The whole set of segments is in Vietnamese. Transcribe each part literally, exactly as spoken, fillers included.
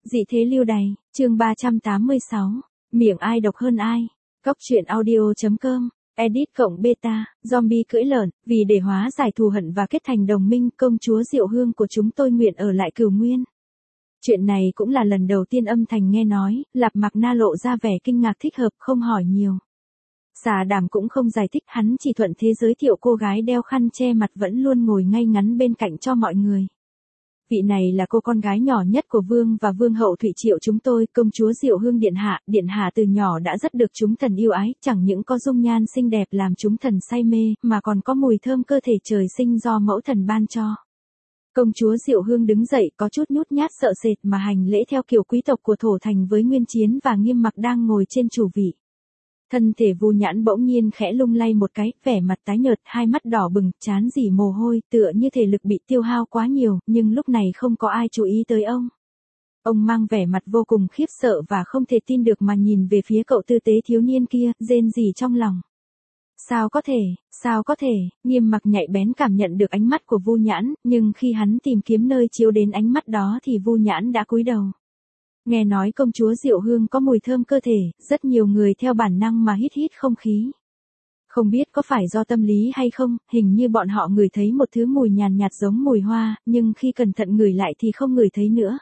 Dị thế lưu đày, chương ba trăm tám mươi sáu, miệng ai độc hơn ai. Cóc truyện audio.com, edit cộng beta, zombie cưỡi lợn, vì để hóa giải thù hận và kết thành đồng minh, công chúa Diệu Hương của chúng tôi nguyện ở lại Cửu Nguyên. Chuyện này cũng là lần đầu tiên âm thành nghe nói, Lạp Mạc Na lộ ra vẻ kinh ngạc thích hợp, không hỏi nhiều. Xà Đảm cũng không giải thích, hắn chỉ thuận thế giới thiệu cô gái đeo khăn che mặt vẫn luôn ngồi ngay ngắn bên cạnh cho mọi người. Vị này là cô con gái nhỏ nhất của vương và vương hậu Thụy Triệu chúng tôi, công chúa Diệu Hương điện hạ. Điện hạ từ nhỏ đã rất được chúng thần yêu ái, chẳng những có dung nhan xinh đẹp làm chúng thần say mê, mà còn có mùi thơm cơ thể trời sinh do mẫu thần ban cho. Công chúa Diệu Hương đứng dậy có chút nhút nhát sợ sệt mà hành lễ theo kiểu quý tộc của Thổ Thành với Nguyên Chiến và Nghiêm Mặc đang ngồi trên chủ vị. Thân thể Vu Nhãn bỗng nhiên khẽ lung lay một cái, vẻ mặt tái nhợt, hai mắt đỏ bừng, trán rỉ mồ hôi, tựa như thể lực bị tiêu hao quá nhiều, nhưng lúc này không có ai chú ý tới ông. Ông mang vẻ mặt vô cùng khiếp sợ và không thể tin được mà nhìn về phía cậu tư tế thiếu niên kia, rên rỉ trong lòng. Sao có thể, sao có thể, Nghiêm Mặc nhạy bén cảm nhận được ánh mắt của Vu Nhãn, nhưng khi hắn tìm kiếm nơi chiếu đến ánh mắt đó thì Vu Nhãn đã cúi đầu. Nghe nói công chúa Diệu Hương có mùi thơm cơ thể, rất nhiều người theo bản năng mà hít hít không khí. Không biết có phải do tâm lý hay không, hình như bọn họ ngửi thấy một thứ mùi nhàn nhạt giống mùi hoa, nhưng khi cẩn thận ngửi lại thì không ngửi thấy nữa.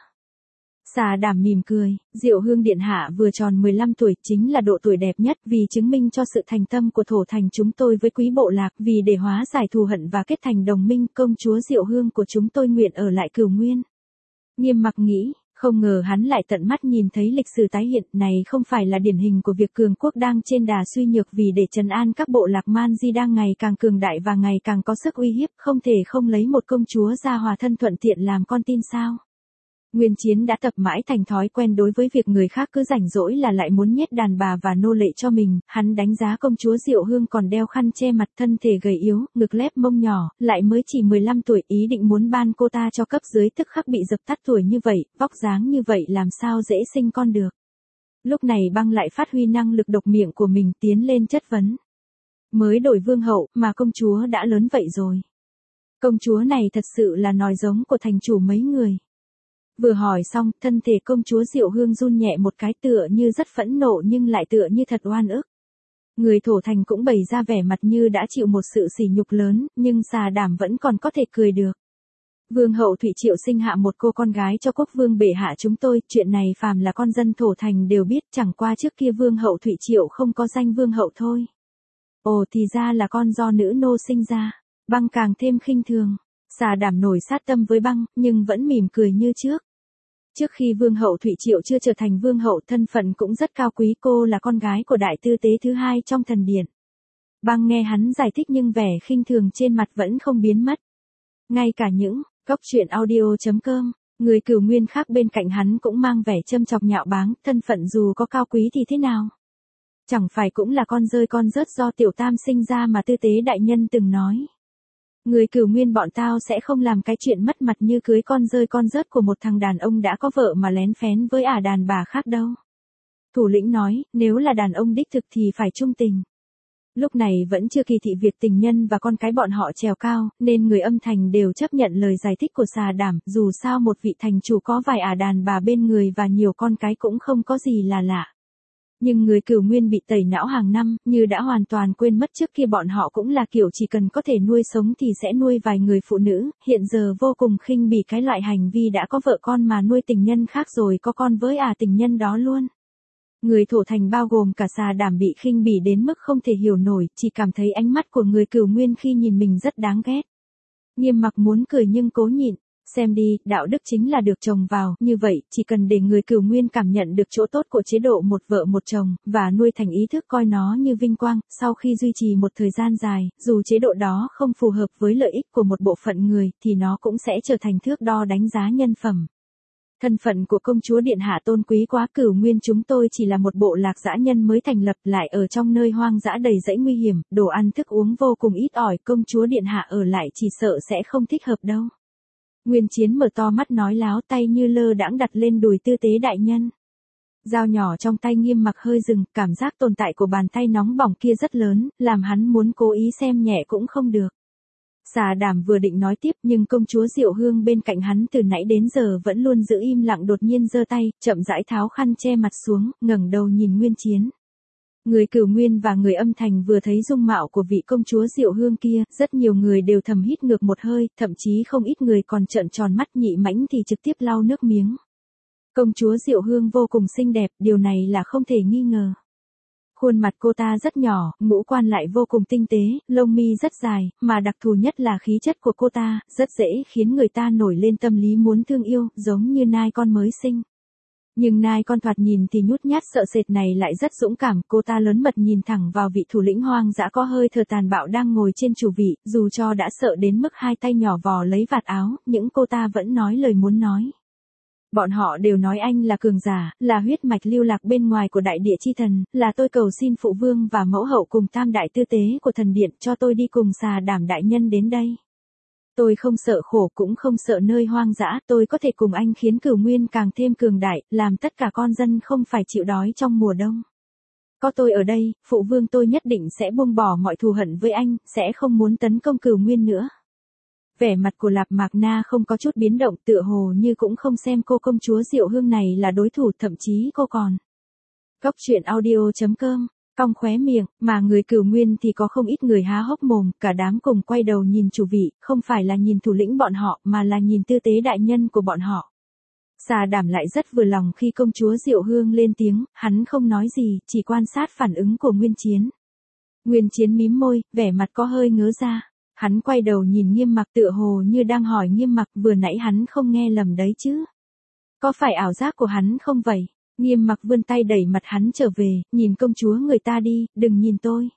Xà Đảm mỉm cười, Diệu Hương điện hạ vừa tròn mười lăm tuổi, chính là độ tuổi đẹp nhất, vì chứng minh cho sự thành tâm của Thổ Thành chúng tôi với quý bộ lạc, vì để hóa giải thù hận và kết thành đồng minh, công chúa Diệu Hương của chúng tôi nguyện ở lại Cửu Nguyên. Nghiêm Mặc nghĩ, không ngờ hắn lại tận mắt nhìn thấy lịch sử tái hiện, này không phải là điển hình của việc cường quốc đang trên đà suy nhược, vì để trấn an các bộ lạc Man Di đang ngày càng cường đại và ngày càng có sức uy hiếp, không thể không lấy một công chúa gia hòa thân thuận tiện làm con tin sao. Nguyên Chiến đã tập mãi thành thói quen đối với việc người khác cứ rảnh rỗi là lại muốn nhét đàn bà và nô lệ cho mình, hắn đánh giá công chúa Diệu Hương còn đeo khăn che mặt, thân thể gầy yếu, ngực lép mông nhỏ, lại mới chỉ mười lăm tuổi, ý định muốn ban cô ta cho cấp dưới tức khắc bị dập tắt. Tuổi như vậy, vóc dáng như vậy làm sao dễ sinh con được. Lúc này Băng lại phát huy năng lực độc miệng của mình tiến lên chất vấn. Mới đổi vương hậu mà công chúa đã lớn vậy rồi. Công chúa này thật sự là nòi giống của thành chủ mấy người. Vừa hỏi xong, thân thể công chúa Diệu Hương run nhẹ một cái, tựa như rất phẫn nộ nhưng lại tựa như thật oan ức. Người Thổ Thành cũng bày ra vẻ mặt như đã chịu một sự sỉ nhục lớn, nhưng Xà Đảm vẫn còn có thể cười được. Vương hậu Thụy Triệu sinh hạ một cô con gái cho quốc vương bệ hạ chúng tôi, chuyện này phàm là con dân Thổ Thành đều biết, chẳng qua trước kia vương hậu Thụy Triệu không có danh vương hậu thôi. Ồ, thì ra là con do nữ nô sinh ra. Băng càng thêm khinh thường. Xà Đảm nổi sát tâm với Băng, nhưng vẫn mỉm cười như trước. Trước khi vương hậu Thụy Triệu chưa trở thành vương hậu, thân phận cũng rất cao quý, cô là con gái của đại tư tế thứ hai trong thần điện. Băng nghe hắn giải thích nhưng vẻ khinh thường trên mặt vẫn không biến mất. Ngay cả những cóc truyện audio.com, người Cửu Nguyên khác bên cạnh hắn cũng mang vẻ châm chọc nhạo báng, thân phận dù có cao quý thì thế nào? Chẳng phải cũng là con rơi con rớt do tiểu tam sinh ra mà tư tế đại nhân từng nói. Người Cửu Nguyên bọn tao sẽ không làm cái chuyện mất mặt như cưới con rơi con rớt của một thằng đàn ông đã có vợ mà lén phén với ả đàn bà khác đâu. Thủ lĩnh nói, nếu là đàn ông đích thực thì phải trung tình. Lúc này vẫn chưa kỳ thị việc tình nhân và con cái bọn họ trèo cao, nên người âm thành đều chấp nhận lời giải thích của Xà Đảm, dù sao một vị thành chủ có vài ả đàn bà bên người và nhiều con cái cũng không có gì là lạ. Nhưng người Cửu Nguyên bị tẩy não hàng năm, như đã hoàn toàn quên mất trước kia bọn họ cũng là kiểu chỉ cần có thể nuôi sống thì sẽ nuôi vài người phụ nữ, hiện giờ vô cùng khinh bỉ cái loại hành vi đã có vợ con mà nuôi tình nhân khác rồi có con với à tình nhân đó luôn. Người Thổ Thành bao gồm cả Xà Đảm bị khinh bỉ đến mức không thể hiểu nổi, chỉ cảm thấy ánh mắt của người Cửu Nguyên khi nhìn mình rất đáng ghét. Nghiêm Mặc muốn cười nhưng cố nhịn. Xem đi, đạo đức chính là được chồng vào, như vậy, chỉ cần để người Cửu Nguyên cảm nhận được chỗ tốt của chế độ một vợ một chồng, và nuôi thành ý thức coi nó như vinh quang, sau khi duy trì một thời gian dài, dù chế độ đó không phù hợp với lợi ích của một bộ phận người, thì nó cũng sẽ trở thành thước đo đánh giá nhân phẩm. Thân phận của công chúa điện hạ tôn quý quá, Cửu Nguyên chúng tôi chỉ là một bộ lạc dã nhân mới thành lập, lại ở trong nơi hoang dã đầy dãy nguy hiểm, đồ ăn thức uống vô cùng ít ỏi, công chúa điện hạ ở lại chỉ sợ sẽ không thích hợp đâu. Nguyên Chiến mở to mắt nói láo, tay như lơ đãng đặt lên đùi tư tế đại nhân. Dao nhỏ trong tay Nghiêm Mặc hơi dừng, cảm giác tồn tại của bàn tay nóng bỏng kia rất lớn, làm hắn muốn cố ý xem nhẹ cũng không được. Xà Đảm vừa định nói tiếp nhưng công chúa Diệu Hương bên cạnh hắn từ nãy đến giờ vẫn luôn giữ im lặng đột nhiên giơ tay, chậm rãi tháo khăn che mặt xuống, ngẩng đầu nhìn Nguyên Chiến. Người Cửu Nguyên và người Âm Thành vừa thấy dung mạo của vị công chúa Diệu Hương kia, rất nhiều người đều thầm hít ngược một hơi, thậm chí không ít người còn trợn tròn mắt, Nhị Mãnh thì trực tiếp lau nước miếng. Công chúa Diệu Hương vô cùng xinh đẹp, điều này là không thể nghi ngờ. Khuôn mặt cô ta rất nhỏ, ngũ quan lại vô cùng tinh tế, lông mi rất dài, mà đặc thù nhất là khí chất của cô ta, rất dễ khiến người ta nổi lên tâm lý muốn thương yêu, giống như nai con mới sinh. Nhưng nai con thoạt nhìn thì nhút nhát sợ sệt này lại rất dũng cảm, cô ta lớn mật nhìn thẳng vào vị thủ lĩnh hoang dã có hơi thở tàn bạo đang ngồi trên chủ vị, dù cho đã sợ đến mức hai tay nhỏ vò lấy vạt áo, những cô ta vẫn nói lời muốn nói. Bọn họ đều nói anh là cường giả, là huyết mạch lưu lạc bên ngoài của đại địa chi thần, là tôi cầu xin phụ vương và mẫu hậu cùng tam đại tư tế của thần điện cho tôi đi cùng Xà Đảm đại nhân đến đây. Tôi không sợ khổ cũng không sợ nơi hoang dã, tôi có thể cùng anh khiến Cửu Nguyên càng thêm cường đại, làm tất cả con dân không phải chịu đói trong mùa đông. Có tôi ở đây, phụ vương tôi nhất định sẽ buông bỏ mọi thù hận với anh, sẽ không muốn tấn công Cửu Nguyên nữa. Vẻ mặt của Lạp Mạc Na không có chút biến động, tựa hồ như cũng không xem cô công chúa Diệu Hương này là đối thủ, thậm chí cô còn. Cóc truyện audio chấm com, cong khóe miệng, mà người Cửu Nguyên thì có không ít người há hốc mồm, cả đám cùng quay đầu nhìn chủ vị, không phải là nhìn thủ lĩnh bọn họ, mà là nhìn tư tế đại nhân của bọn họ. Xà Đảm lại rất vừa lòng khi công chúa Diệu Hương lên tiếng, hắn không nói gì, chỉ quan sát phản ứng của Nguyên Chiến. Nguyên Chiến mím môi, vẻ mặt có hơi ngớ ra. Hắn quay đầu nhìn Nghiêm Mặc tựa hồ như đang hỏi Nghiêm Mặc vừa nãy hắn không nghe lầm đấy chứ. Có phải ảo giác của hắn không vậy? Nghiêm Mặc vươn tay đẩy mặt hắn trở về, nhìn công chúa người ta đi, đừng nhìn tôi.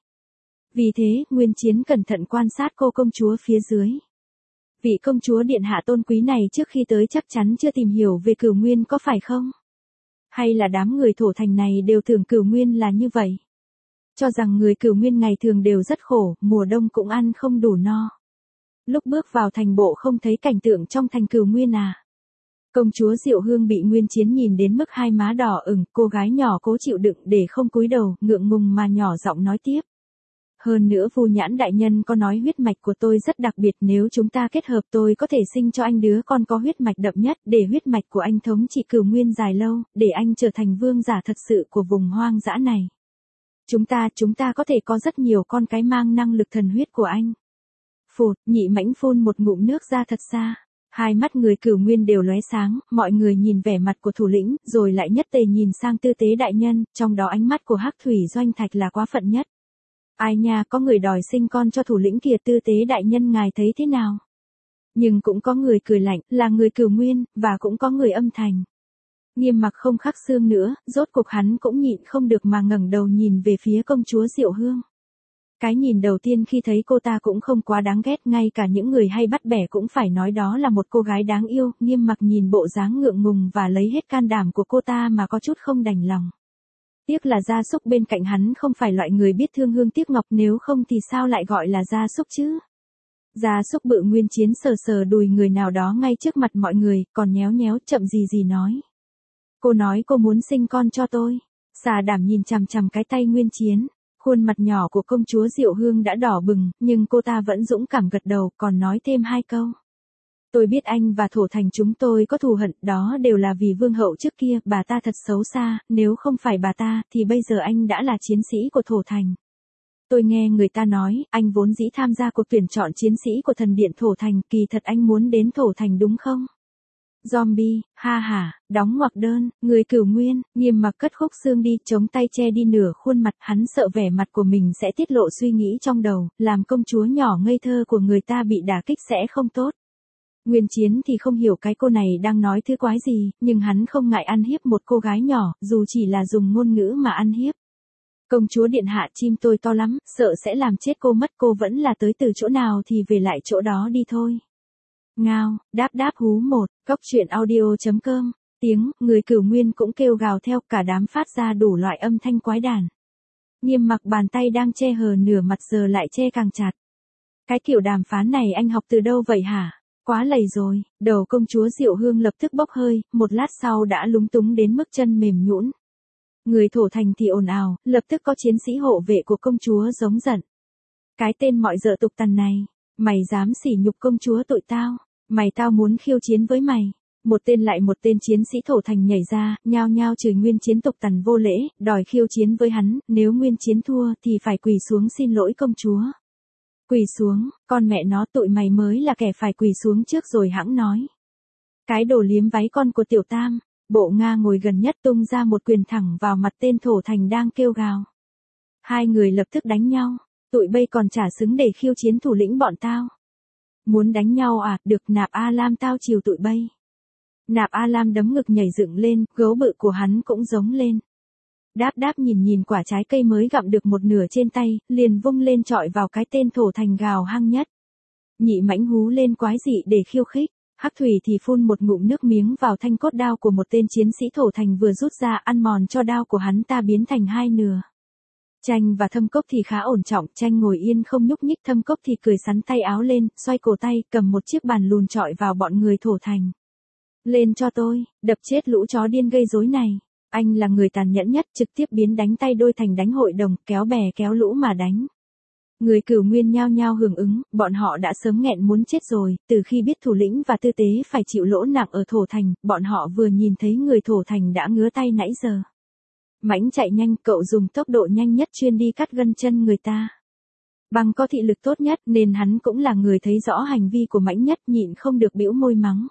Vì thế, Nguyên Chiến cẩn thận quan sát cô công chúa phía dưới. Vị công chúa điện hạ tôn quý này trước khi tới chắc chắn chưa tìm hiểu về Cửu Nguyên có phải không? Hay là đám người thổ thành này đều tưởng Cửu Nguyên là như vậy? Cho rằng người Cửu Nguyên ngày thường đều rất khổ, mùa đông cũng ăn không đủ no. Lúc bước vào thành bộ không thấy cảnh tượng trong thành Cửu Nguyên à? Công chúa Diệu Hương bị Nguyên Chiến nhìn đến mức hai má đỏ ửng, cô gái nhỏ cố chịu đựng để không cúi đầu, ngượng ngùng mà nhỏ giọng nói tiếp. Hơn nữa Vu Nhãn đại nhân có nói huyết mạch của tôi rất đặc biệt, nếu chúng ta kết hợp tôi có thể sinh cho anh đứa con có huyết mạch đậm nhất, để huyết mạch của anh thống trị Cửu Nguyên dài lâu, để anh trở thành vương giả thật sự của vùng hoang dã này. Chúng ta, chúng ta có thể có rất nhiều con cái mang năng lực thần huyết của anh. Phụt, Nhị Mãnh phun một ngụm nước ra thật xa. Hai mắt người Cửu Nguyên đều lóe sáng, mọi người nhìn vẻ mặt của thủ lĩnh, rồi lại nhất tề nhìn sang tư tế đại nhân, trong đó ánh mắt của Hắc Thủy Doanh Thạch là quá phận nhất. Ai nha, có người đòi sinh con cho thủ lĩnh kìa, tư tế đại nhân ngài thấy thế nào? Nhưng cũng có người cười lạnh, là người Cửu Nguyên, và cũng có người Âm Thành. Nghiêm Mặc không khắc xương nữa, rốt cuộc hắn cũng nhịn không được mà ngẩng đầu nhìn về phía công chúa Diệu Hương. Cái nhìn đầu tiên khi thấy cô ta cũng không quá đáng ghét, ngay cả những người hay bắt bẻ cũng phải nói đó là một cô gái đáng yêu. Nghiêm Mặc nhìn bộ dáng ngượng ngùng và lấy hết can đảm của cô ta mà có chút không đành lòng. Tiếc là gia súc bên cạnh hắn không phải loại người biết thương hương tiếc ngọc, nếu không thì sao lại gọi là gia súc chứ? Gia súc bự. Nguyên Chiến sờ sờ đùi người nào đó ngay trước mặt mọi người, còn nhéo nhéo chậm gì gì nói. Cô nói cô muốn sinh con cho tôi. Xà Đảm nhìn chằm chằm cái tay Nguyên Chiến. Khuôn mặt nhỏ của công chúa Diệu Hương đã đỏ bừng, nhưng cô ta vẫn dũng cảm gật đầu, còn nói thêm hai câu. Tôi biết anh và thổ thành chúng tôi có thù hận, đó đều là vì vương hậu trước kia, bà ta thật xấu xa, nếu không phải bà ta, thì bây giờ anh đã là chiến sĩ của thổ thành. Tôi nghe người ta nói, anh vốn dĩ tham gia cuộc tuyển chọn chiến sĩ của thần điện thổ thành, kỳ thật anh muốn đến thổ thành đúng không? Zombie, ha ha, đóng ngoặc đơn, người Cửu Nguyên, Nghiêm Mặc cất khúc xương đi, chống tay che đi nửa khuôn mặt, hắn sợ vẻ mặt của mình sẽ tiết lộ suy nghĩ trong đầu, làm công chúa nhỏ ngây thơ của người ta bị đả kích sẽ không tốt. Nguyên Chiến thì không hiểu cái cô này đang nói thứ quái gì, nhưng hắn không ngại ăn hiếp một cô gái nhỏ, dù chỉ là dùng ngôn ngữ mà ăn hiếp. Công chúa điện hạ, chim tôi to lắm, sợ sẽ làm chết cô mất, cô vẫn là tới từ chỗ nào thì về lại chỗ đó đi thôi. Ngao, đáp đáp hú một, cóc truyện audio chấm com, tiếng, người Cửu Nguyên cũng kêu gào theo, cả đám phát ra đủ loại âm thanh quái đản. Nghiêm Mặc bàn tay đang che hờ nửa mặt giờ lại che càng chặt. Cái kiểu đàm phán này anh học từ đâu vậy hả? Quá lầy rồi, đầu công chúa Diệu Hương lập tức bốc hơi, một lát sau đã lúng túng đến mức chân mềm nhũn. Người thổ thành thì ồn ào, lập tức có chiến sĩ hộ vệ của công chúa giống giận. Cái tên mọi dợ tục tằn này, Mày dám sỉ nhục công chúa tụi tao, mày tao muốn khiêu chiến với mày. Một tên lại một tên chiến sĩ thổ thành nhảy ra, nhao nhao chửi Nguyên Chiến tục tằn vô lễ, đòi khiêu chiến với hắn, nếu Nguyên Chiến thua thì phải quỳ xuống xin lỗi công chúa. Quỳ xuống, con mẹ nó tụi mày mới là kẻ phải quỳ xuống trước rồi hẵng nói. Cái đồ liếm váy con của tiểu tam, bộ Nga ngồi gần nhất tung ra một quyền thẳng vào mặt tên thổ thành đang kêu gào. Hai người lập tức đánh nhau, tụi bây còn chả xứng để khiêu chiến thủ lĩnh bọn tao. Muốn đánh nhau à, được Nạp A Lam tao chiều tụi bây. Nạp A Lam đấm ngực nhảy dựng lên, gấu bự của hắn cũng giống lên. Đáp đáp nhìn nhìn quả trái cây mới gặm được một nửa trên tay, liền vung lên chọi vào cái tên thổ thành gào hăng nhất. Nhị mãnh hú lên quái dị để khiêu khích, Hắc Thủy thì phun một ngụm nước miếng vào thanh cốt đao của một tên chiến sĩ thổ thành vừa rút ra, ăn mòn cho đao của hắn ta biến thành hai nửa. Tranh và Thâm Cốc thì khá ổn trọng, Tranh ngồi yên không nhúc nhích, Thâm Cốc thì cười sắn tay áo lên, xoay cổ tay, cầm một chiếc bàn lùn chọi vào bọn người thổ thành. Lên cho tôi, đập chết lũ chó điên gây rối này. Anh là người tàn nhẫn nhất, trực tiếp biến đánh tay đôi thành đánh hội đồng, kéo bè kéo lũ mà đánh. Người Cửu Nguyên nhao nhao hưởng ứng, bọn họ đã sớm nghẹn muốn chết rồi, từ khi biết thủ lĩnh và tư tế phải chịu lỗ nặng ở thổ thành, bọn họ vừa nhìn thấy người thổ thành đã ngứa tay nãy giờ. Mãnh chạy nhanh, cậu dùng tốc độ nhanh nhất chuyên đi cắt gân chân người ta. Bằng có thị lực tốt nhất nên hắn cũng là người thấy rõ hành vi của Mãnh nhất, nhịn không được bĩu môi mắng.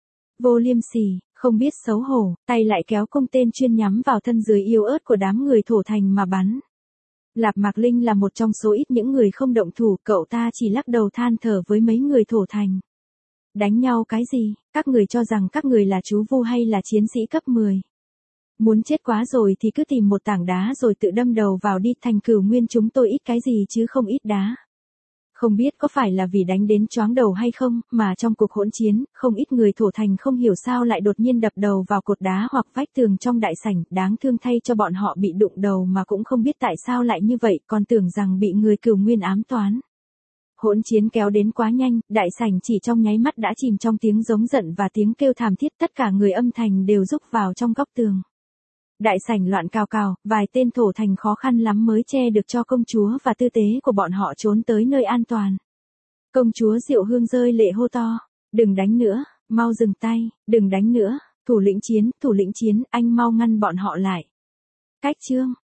Vô liêm sỉ, không biết xấu hổ, tay lại kéo cung tên chuyên nhắm vào thân dưới yếu ớt của đám người thổ thành mà bắn. Lạp Mạc Linh là một trong số ít những người không động thủ, cậu ta chỉ lắc đầu than thở với mấy người thổ thành. Đánh nhau cái gì, các người cho rằng các người là chú vu hay là chiến sĩ cấp mười. Muốn chết quá rồi thì cứ tìm một tảng đá rồi tự đâm đầu vào đi, thành Cửu Nguyên chúng tôi ít cái gì chứ không ít đá. Không biết có phải là vì đánh đến choáng đầu hay không, mà trong cuộc hỗn chiến, không ít người thổ thành không hiểu sao lại đột nhiên đập đầu vào cột đá hoặc vách tường trong đại sảnh, đáng thương thay cho bọn họ bị đụng đầu mà cũng không biết tại sao lại như vậy, còn tưởng rằng bị người Cửu Nguyên ám toán. Hỗn chiến kéo đến quá nhanh, đại sảnh chỉ trong nháy mắt đã chìm trong tiếng giống giận và tiếng kêu thảm thiết, tất cả người âm thành đều rúc vào trong góc tường. Đại sảnh loạn cào cào, vài tên thổ thành khó khăn lắm mới che được cho công chúa và tư tế của bọn họ trốn tới nơi an toàn. Công chúa Diệu Hương rơi lệ hô to, đừng đánh nữa, mau dừng tay, đừng đánh nữa, thủ lĩnh Chiến, thủ lĩnh Chiến, anh mau ngăn bọn họ lại. Cách chương,